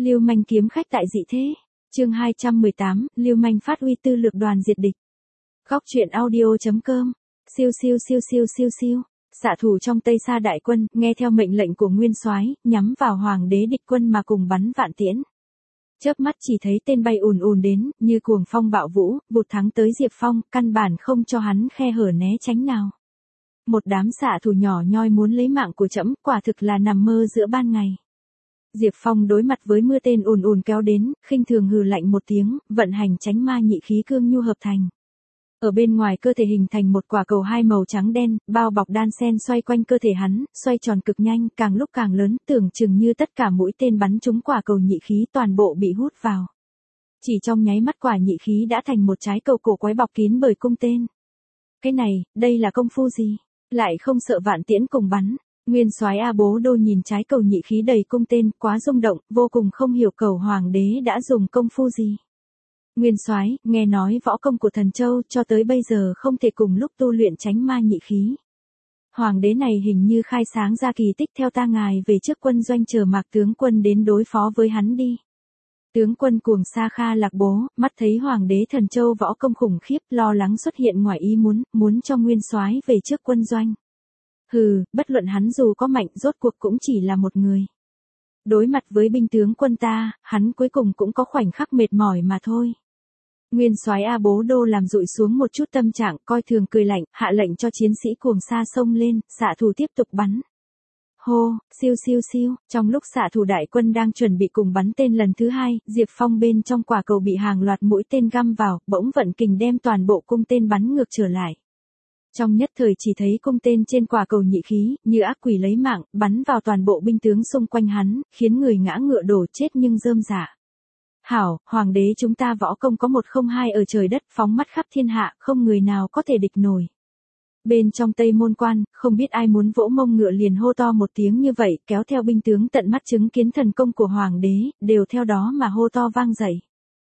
Lưu manh kiếm khách tại dị thế. Chương 218, Lưu manh phát uy tư lược đoàn diệt địch. Góc truyện audio.com. Siêu siêu siêu siêu siêu siêu. Xạ thủ trong Tây Sa đại quân, nghe theo mệnh lệnh của Nguyên Soái, nhắm vào hoàng đế địch quân mà cùng bắn vạn tiễn. Chớp mắt chỉ thấy tên bay ùn ùn đến, như cuồng phong bạo vũ, vụt thắng tới Diệp Phong, căn bản không cho hắn khe hở né tránh nào. Một đám xạ thủ nhỏ nhoi muốn lấy mạng của trẫm, quả thực là nằm mơ giữa ban ngày. Diệp Phong đối mặt với mưa tên ùn ùn kéo đến, khinh thường hừ lạnh một tiếng, vận hành tránh ma nhị khí cương nhu hợp thành. Ở bên ngoài cơ thể hình thành một quả cầu hai màu trắng đen, bao bọc đan sen xoay quanh cơ thể hắn, xoay tròn cực nhanh, càng lúc càng lớn, tưởng chừng như tất cả mũi tên bắn trúng quả cầu nhị khí toàn bộ bị hút vào. Chỉ trong nháy mắt quả nhị khí đã thành một trái cầu cổ quái bọc kín bởi cung tên. Cái này, đây là công phu gì? Lại không sợ vạn tiễn cùng bắn. Nguyên Soái A Bố Đô nhìn trái cầu nhị khí đầy cung tên, quá rung động, vô cùng không hiểu cầu hoàng đế đã dùng công phu gì. Nguyên Soái, nghe nói võ công của Thần Châu cho tới bây giờ không thể cùng lúc tu luyện tránh ma nhị khí. Hoàng đế này hình như khai sáng ra kỳ tích, theo ta ngài về trước quân doanh chờ Mạc tướng quân đến đối phó với hắn đi. Tướng quân cuồng Sa Kha Lạc Bố, mắt thấy hoàng đế Thần Châu võ công khủng khiếp, lo lắng xuất hiện ngoài ý muốn cho Nguyên Soái về trước quân doanh. Hừ, bất luận hắn dù có mạnh, rốt cuộc cũng chỉ là một người. Đối mặt với binh tướng quân ta, hắn cuối cùng cũng có khoảnh khắc mệt mỏi mà thôi. Nguyên Soái A Bố Đô làm dụi xuống một chút tâm trạng, coi thường cười lạnh, hạ lệnh cho chiến sĩ cuồng sa xông lên, xạ thủ tiếp tục bắn. Hô, siêu siêu siêu, trong lúc xạ thủ đại quân đang chuẩn bị cùng bắn tên lần thứ hai, Diệp Phong bên trong quả cầu bị hàng loạt mũi tên găm vào, bỗng vận kình đem toàn bộ cung tên bắn ngược trở lại. Trong nhất thời chỉ thấy cung tên trên quả cầu nhị khí, như ác quỷ lấy mạng, bắn vào toàn bộ binh tướng xung quanh hắn, khiến người ngã ngựa đổ chết nhưng rơm rả. Hảo, hoàng đế chúng ta võ công có 102 ở trời đất, phóng mắt khắp thiên hạ, không người nào có thể địch nổi. Bên trong Tây Môn Quan, không biết ai muốn vỗ mông ngựa liền hô to một tiếng như vậy, kéo theo binh tướng tận mắt chứng kiến thần công của hoàng đế, đều theo đó mà hô to vang dậy.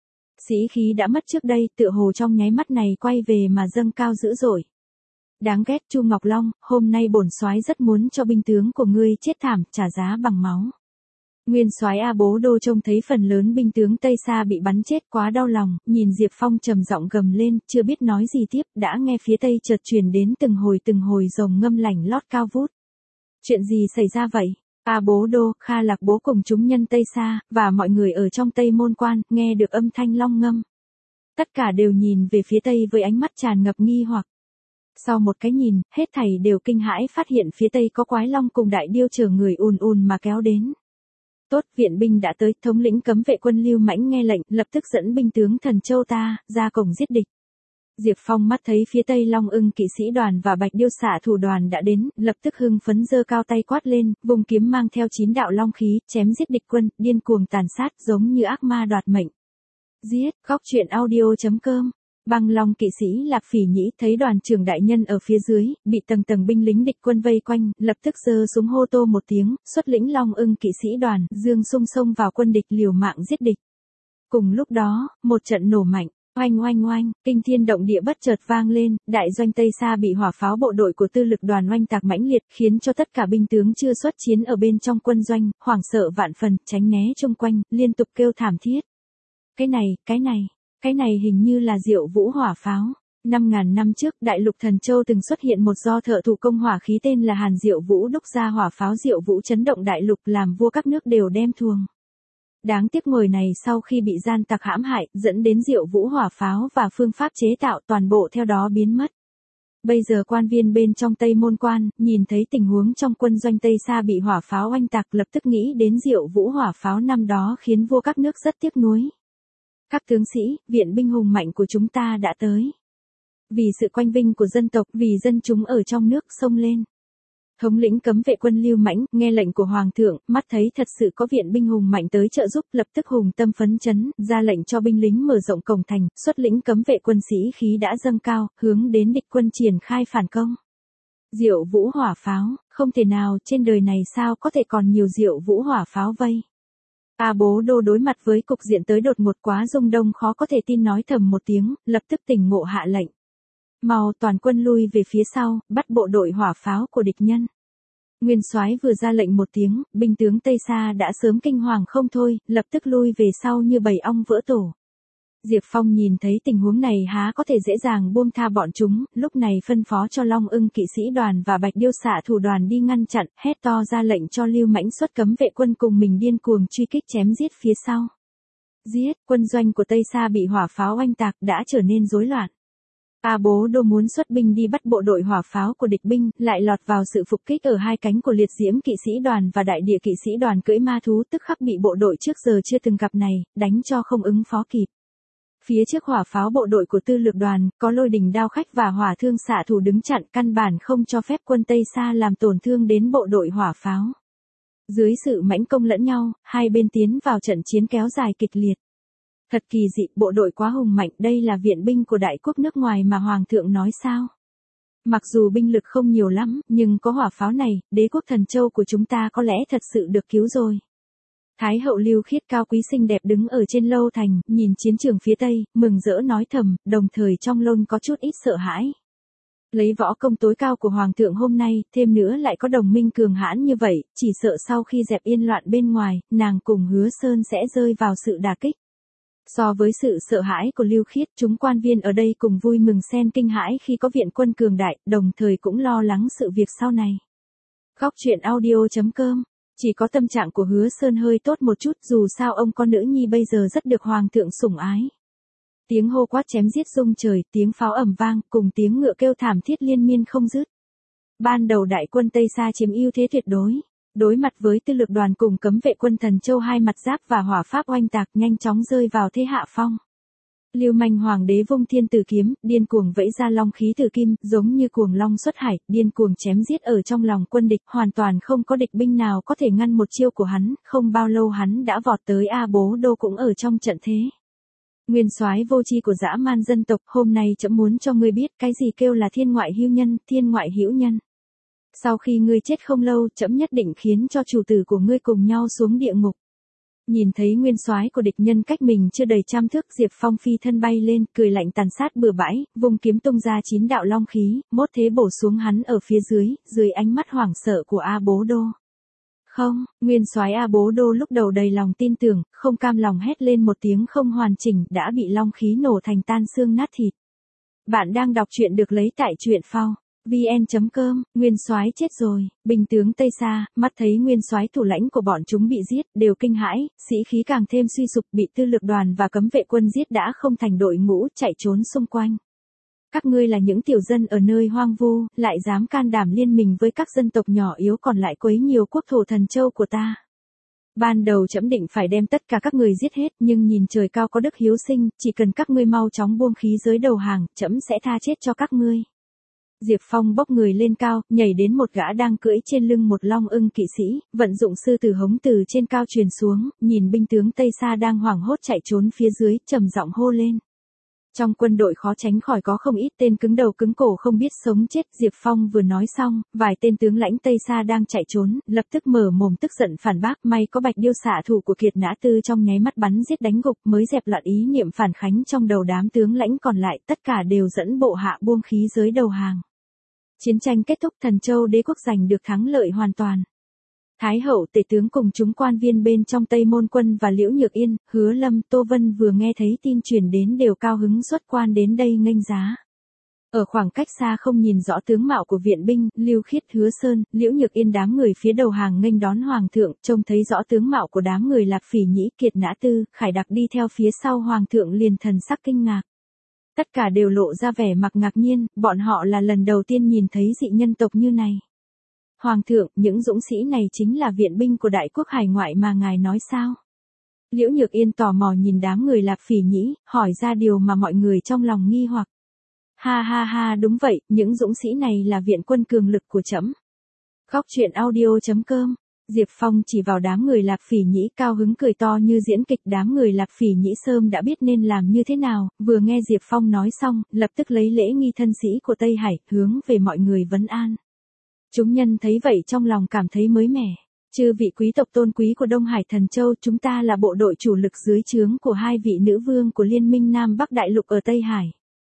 Sĩ khí đã mất trước đây, tựa hồ trong nháy mắt này quay về mà dâng cao dữ dội. Đáng ghét Chu Ngọc Long, hôm nay bổn soái rất muốn cho binh tướng của ngươi chết thảm, trả giá bằng máu. Nguyên Soái A Bố Đô trông thấy phần lớn binh tướng Tây Sa bị bắn chết quá đau lòng, nhìn Diệp Phong trầm giọng gầm lên, chưa biết nói gì tiếp, đã nghe phía Tây chợt truyền đến từng hồi rồng ngâm lảnh lót cao vút. Chuyện gì xảy ra vậy? A Bố Đô, Kha Lạc Bố cùng chúng nhân Tây Sa, và mọi người ở trong Tây Môn Quan, nghe được âm thanh long ngâm. Tất cả đều nhìn về phía Tây với ánh mắt tràn ngập nghi hoặc. Sau một cái nhìn, hết thảy đều kinh hãi phát hiện phía Tây có quái long cùng đại điêu chở người ùn ùn mà kéo đến. Tốt, viện binh đã tới, thống lĩnh cấm vệ quân Lưu Mãnh nghe lệnh, lập tức dẫn binh tướng Thần Châu ta, ra cổng giết địch. Diệp Phong mắt thấy phía Tây Long Ưng kỵ sĩ đoàn và Bạch Điêu xạ thủ đoàn đã đến, lập tức hưng phấn giơ cao tay quát lên, vùng kiếm mang theo 9 đạo long khí, chém giết địch quân, điên cuồng tàn sát giống như ác ma đoạt mệnh. Giết, góc truyện audio.com. Băng Long kỵ sĩ Lạc Phỉ Nhĩ thấy đoàn trưởng đại nhân ở phía dưới, bị tầng tầng binh lính địch quân vây quanh, lập tức giơ súng hô tô một tiếng, xuất lĩnh Long Ưng kỵ sĩ đoàn, dương sung xông vào quân địch liều mạng giết địch. Cùng lúc đó, một trận nổ mạnh, oanh oanh oanh, kinh thiên động địa bất chợt vang lên, đại doanh Tây Sa bị hỏa pháo bộ đội của tư lực đoàn oanh tạc mãnh liệt, khiến cho tất cả binh tướng chưa xuất chiến ở bên trong quân doanh, hoảng sợ vạn phần, tránh né chung quanh, liên tục kêu thảm thiết. Cái này hình như là Diệu Vũ hỏa pháo. 5.000 năm trước, Đại lục Thần Châu từng xuất hiện một do thợ thủ công hỏa khí tên là Hàn Diệu Vũ đúc ra hỏa pháo Diệu Vũ chấn động đại lục, làm vua các nước đều đem thuồng. Đáng tiếc người này sau khi bị gian tặc hãm hại, dẫn đến Diệu Vũ hỏa pháo và phương pháp chế tạo toàn bộ theo đó biến mất. Bây giờ quan viên bên trong Tây Môn Quan, nhìn thấy tình huống trong quân doanh Tây Sa bị hỏa pháo oanh tạc, lập tức nghĩ đến Diệu Vũ hỏa pháo năm đó khiến vua các nước rất tiếc nuối. Các tướng sĩ, viện binh hùng mạnh của chúng ta đã tới. Vì sự quanh vinh của dân tộc, vì dân chúng ở trong nước xông lên. Thống lĩnh cấm vệ quân Lưu Mãnh, nghe lệnh của Hoàng thượng, mắt thấy thật sự có viện binh hùng mạnh tới trợ giúp, lập tức hùng tâm phấn chấn, ra lệnh cho binh lính mở rộng cổng thành, xuất lĩnh cấm vệ quân sĩ khí đã dâng cao, hướng đến địch quân triển khai phản công. Diệu Vũ hỏa pháo, không thể nào, trên đời này sao có thể còn nhiều Diệu Vũ hỏa pháo vây. A Bố Đô đối mặt với cục diện tới đột ngột quá rung động khó có thể tin nói thầm một tiếng, lập tức tỉnh ngộ hạ lệnh. Mau toàn quân lui về phía sau, bắt bộ đội hỏa pháo của địch nhân. Nguyên soái vừa ra lệnh một tiếng, binh tướng Tây Sa đã sớm kinh hoàng không thôi, lập tức lui về sau như bầy ong vỡ tổ. Diệp Phong nhìn thấy tình huống này há có thể dễ dàng buông tha bọn chúng, lúc này phân phó cho Long Ưng kỵ sĩ đoàn và Bạch Điêu xạ thủ đoàn đi ngăn chặn, hét to ra lệnh cho Lưu Mãnh xuất cấm vệ quân cùng mình điên cuồng truy kích chém giết phía sau. Giết, quân doanh của Tây Sa bị hỏa pháo oanh tạc đã trở nên rối loạn. A Bố Đô muốn xuất binh đi bắt bộ đội hỏa pháo của địch binh, lại lọt vào sự phục kích ở hai cánh của liệt diễm kỵ sĩ đoàn và đại địa kỵ sĩ đoàn cưỡi ma thú, tức khắc bị bộ đội trước giờ chưa từng gặp này, đánh cho không ứng phó kịp. Phía trước hỏa pháo bộ đội của tư lược đoàn, có Lôi Đình đao khách và hỏa thương xạ thủ đứng chặn, căn bản không cho phép quân Tây Sa làm tổn thương đến bộ đội hỏa pháo. Dưới sự mãnh công lẫn nhau, hai bên tiến vào trận chiến kéo dài kịch liệt. Thật kỳ dị, bộ đội quá hùng mạnh, đây là viện binh của đại quốc nước ngoài mà Hoàng thượng nói sao? Mặc dù binh lực không nhiều lắm, nhưng có hỏa pháo này, đế quốc Thần Châu của chúng ta có lẽ thật sự được cứu rồi. Thái hậu Lưu Khiết cao quý xinh đẹp đứng ở trên lâu thành, nhìn chiến trường phía tây, mừng rỡ nói thầm, đồng thời trong lôn có chút ít sợ hãi. Lấy võ công tối cao của Hoàng thượng hôm nay, thêm nữa lại có đồng minh cường hãn như vậy, chỉ sợ sau khi dẹp yên loạn bên ngoài, nàng cùng Hứa Sơn sẽ rơi vào sự đả kích. So với sự sợ hãi của Lưu Khiết, chúng quan viên ở đây cùng vui mừng xen kinh hãi khi có viện quân cường đại, đồng thời cũng lo lắng sự việc sau này. Góc truyện audio.com. Chỉ có tâm trạng của Hứa Sơn hơi tốt một chút, dù sao ông con nữ nhi bây giờ rất được Hoàng thượng sủng ái. Tiếng hô quát chém giết rung trời, tiếng pháo ầm vang, cùng tiếng ngựa kêu thảm thiết liên miên không dứt. Ban đầu đại quân Tây Sa chiếm ưu thế tuyệt đối. Đối mặt với tư lược đoàn cùng cấm vệ quân Thần Châu hai mặt giáp và hỏa pháp oanh tạc, nhanh chóng rơi vào thế hạ phong. Lưu Manh hoàng đế vung thiên tử kiếm, điên cuồng vẫy ra long khí tử kim, giống như cuồng long xuất hải, điên cuồng chém giết ở trong lòng quân địch, hoàn toàn không có địch binh nào có thể ngăn một chiêu của hắn, không bao lâu hắn đã vọt tới A Bố Đô cũng ở trong trận thế. Nguyên soái vô tri của dã man dân tộc, hôm nay trẫm muốn cho ngươi biết cái gì kêu là thiên ngoại hữu nhân, thiên ngoại hữu nhân. Sau khi ngươi chết không lâu, trẫm nhất định khiến cho chủ tử của ngươi cùng nhau xuống địa ngục. Nhìn thấy nguyên soái của địch nhân cách mình chưa đầy trăm thước, Diệp Phong phi thân bay lên, cười lạnh tàn sát bừa bãi, vùng kiếm tung ra 9 đạo long khí, mốt thế bổ xuống hắn ở phía dưới ánh mắt hoảng sợ của A Bố Đô. Không, nguyên soái A Bố Đô lúc đầu đầy lòng tin tưởng, không cam lòng hét lên một tiếng không hoàn chỉnh, đã bị long khí nổ thành tan xương nát thịt. Bạn đang đọc truyện được lấy tại truyện phao vn.com. Nguyên soái chết rồi. Binh tướng Tây Sa mắt thấy nguyên soái thủ lãnh của bọn chúng bị giết, đều kinh hãi, sĩ khí càng thêm suy sụp, bị tư lược đoàn và cấm vệ quân giết đã không thành đội ngũ, chạy trốn xung quanh. Các ngươi là những tiểu dân ở nơi hoang vu, lại dám can đảm liên minh với các dân tộc nhỏ yếu còn lại quấy nhiều quốc thổ Thần Châu của ta. Ban đầu trẫm định phải đem tất cả các người giết hết, nhưng nhìn trời cao có đức hiếu sinh, chỉ cần các ngươi mau chóng buông khí giới đầu hàng, trẫm sẽ tha chết cho các ngươi. Diệp Phong bốc người lên cao, nhảy đến một gã đang cưỡi trên lưng một Long Ưng kỵ sĩ, vận dụng sư tử hống từ trên cao truyền xuống, nhìn binh tướng Tây Sa đang hoảng hốt chạy trốn phía dưới, trầm giọng hô lên. Trong quân đội khó tránh khỏi có không ít tên cứng đầu cứng cổ không biết sống chết, Diệp Phong vừa nói xong, vài tên tướng lãnh Tây Sa đang chạy trốn, lập tức mở mồm tức giận phản bác, may có Bạch Điêu xạ thủ của Kiệt Nã Tư trong nháy mắt bắn giết đánh gục mới dẹp loạn ý niệm phản khánh trong đầu đám tướng lãnh còn lại, tất cả đều dẫn bộ hạ buông khí giới đầu hàng. Chiến tranh kết thúc, Thần Châu đế quốc giành được thắng lợi hoàn toàn. Thái hậu tể tướng cùng chúng quan viên bên trong Tây Môn Quân và Liễu Nhược Yên, Hứa Lâm, Tô Vân vừa nghe thấy tin truyền đến đều cao hứng xuất quan đến đây nghênh giá. Ở khoảng cách xa không nhìn rõ tướng mạo của viện binh, Lưu Khiết, Hứa Sơn, Liễu Nhược Yên đám người phía đầu hàng nghênh đón hoàng thượng, trông thấy rõ tướng mạo của đám người Lạp Phỉ Nhĩ, Kiệt Nã Tư, Khải Đặc đi theo phía sau hoàng thượng liền thần sắc kinh ngạc. Tất cả đều lộ ra vẻ mặt ngạc nhiên, bọn họ là lần đầu tiên nhìn thấy dị nhân tộc như này. Hoàng thượng, những dũng sĩ này chính là viện binh của đại quốc hải ngoại mà ngài nói sao? Liễu Nhược Yên tò mò nhìn đám người Lạp Phỉ Nhĩ, hỏi ra điều mà mọi người trong lòng nghi hoặc. Ha ha ha, đúng vậy, những dũng sĩ này là viện quân cường lực của trẫm. Góc truyện audio.com. Diệp Phong chỉ vào đám người Lạp Phỉ Nhĩ cao hứng cười to như diễn kịch, đám người Lạp Phỉ Nhĩ sớm đã biết nên làm như thế nào, vừa nghe Diệp Phong nói xong, lập tức lấy lễ nghi thân sĩ của Tây Hải, hướng về mọi người vấn an. Chúng nhân thấy vậy trong lòng cảm thấy mới mẻ. Chư vị quý tộc tôn quý của Đông Hải Thần Châu, chúng ta là bộ đội chủ lực dưới trướng của hai vị nữ vương của Liên minh Nam Bắc Đại Lục ở Tây Hải.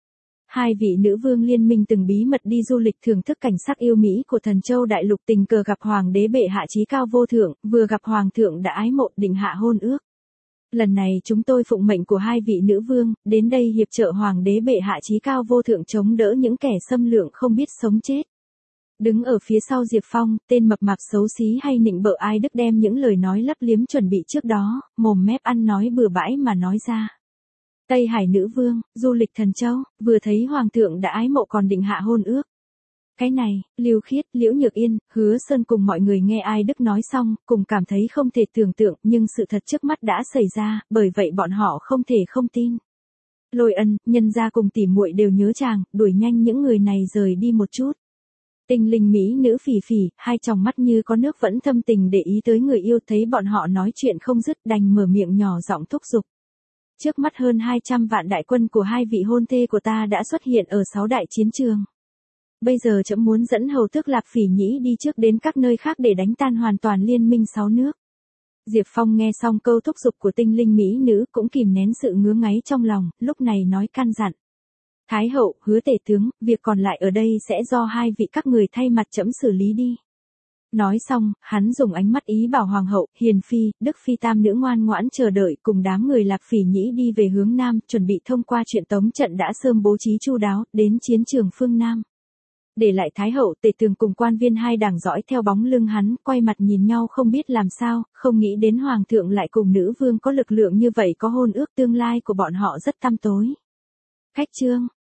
Hai vị nữ vương liên minh từng bí mật đi du lịch thưởng thức cảnh sắc yêu mỹ của Thần Châu đại lục, tình cờ gặp hoàng đế bệ hạ chí cao vô thượng, vừa gặp hoàng thượng đã ái mộ định hạ hôn ước. Lần này chúng tôi phụng mệnh của hai vị nữ vương, đến đây hiệp trợ hoàng đế bệ hạ chí cao vô thượng chống đỡ những kẻ xâm lược không biết sống chết. Đứng ở phía sau Diệp Phong, tên mập mạp xấu xí hay nịnh bợ ai Đức đem những lời nói lấp liếm chuẩn bị trước đó, mồm mép ăn nói bừa bãi mà nói ra. Tây Hải nữ vương, du lịch Thần Châu, vừa thấy hoàng thượng đã ái mộ còn định hạ hôn ước. Cái này, Lưu Khiết, Liễu Nhược Yên, Hứa Sơn cùng mọi người nghe ai Đức nói xong, cùng cảm thấy không thể tưởng tượng, nhưng sự thật trước mắt đã xảy ra, bởi vậy bọn họ không thể không tin. Lôi Ân, Nhân gia cùng tỉ muội đều nhớ chàng, đuổi nhanh những người này rời đi một chút. Tinh linh mỹ nữ Phỉ Phỉ, hai tròng mắt như có nước vẫn thâm tình để ý tới người yêu, thấy bọn họ nói chuyện không dứt đành mở miệng nhỏ giọng thúc giục. Trước mắt hơn 200 vạn đại quân của hai vị hôn thê của ta đã xuất hiện ở 6 đại chiến trường. Bây giờ trẫm muốn dẫn hầu tước Lạp Phỉ Nhĩ đi trước đến các nơi khác để đánh tan hoàn toàn liên minh 6 nước. Diệp Phong nghe xong câu thúc giục của tinh linh mỹ nữ cũng kìm nén sự ngứa ngáy trong lòng, lúc này nói căn dặn. Thái hậu, Hứa tể tướng, việc còn lại ở đây sẽ do hai vị các người thay mặt trẫm xử lý đi. Nói xong, hắn dùng ánh mắt ý bảo hoàng hậu, hiền phi, đức phi tam nữ ngoan ngoãn chờ đợi cùng đám người Lạp Phỉ Nhĩ đi về hướng nam, chuẩn bị thông qua chuyện tống trận đã sớm bố trí chu đáo, đến chiến trường phương nam. Để lại Thái hậu, tể tướng cùng quan viên hai đảng dõi theo bóng lưng hắn, quay mặt nhìn nhau không biết làm sao, không nghĩ đến hoàng thượng lại cùng nữ vương có lực lượng như vậy, có hôn ước tương lai của bọn họ rất tăm tối. Khách trương,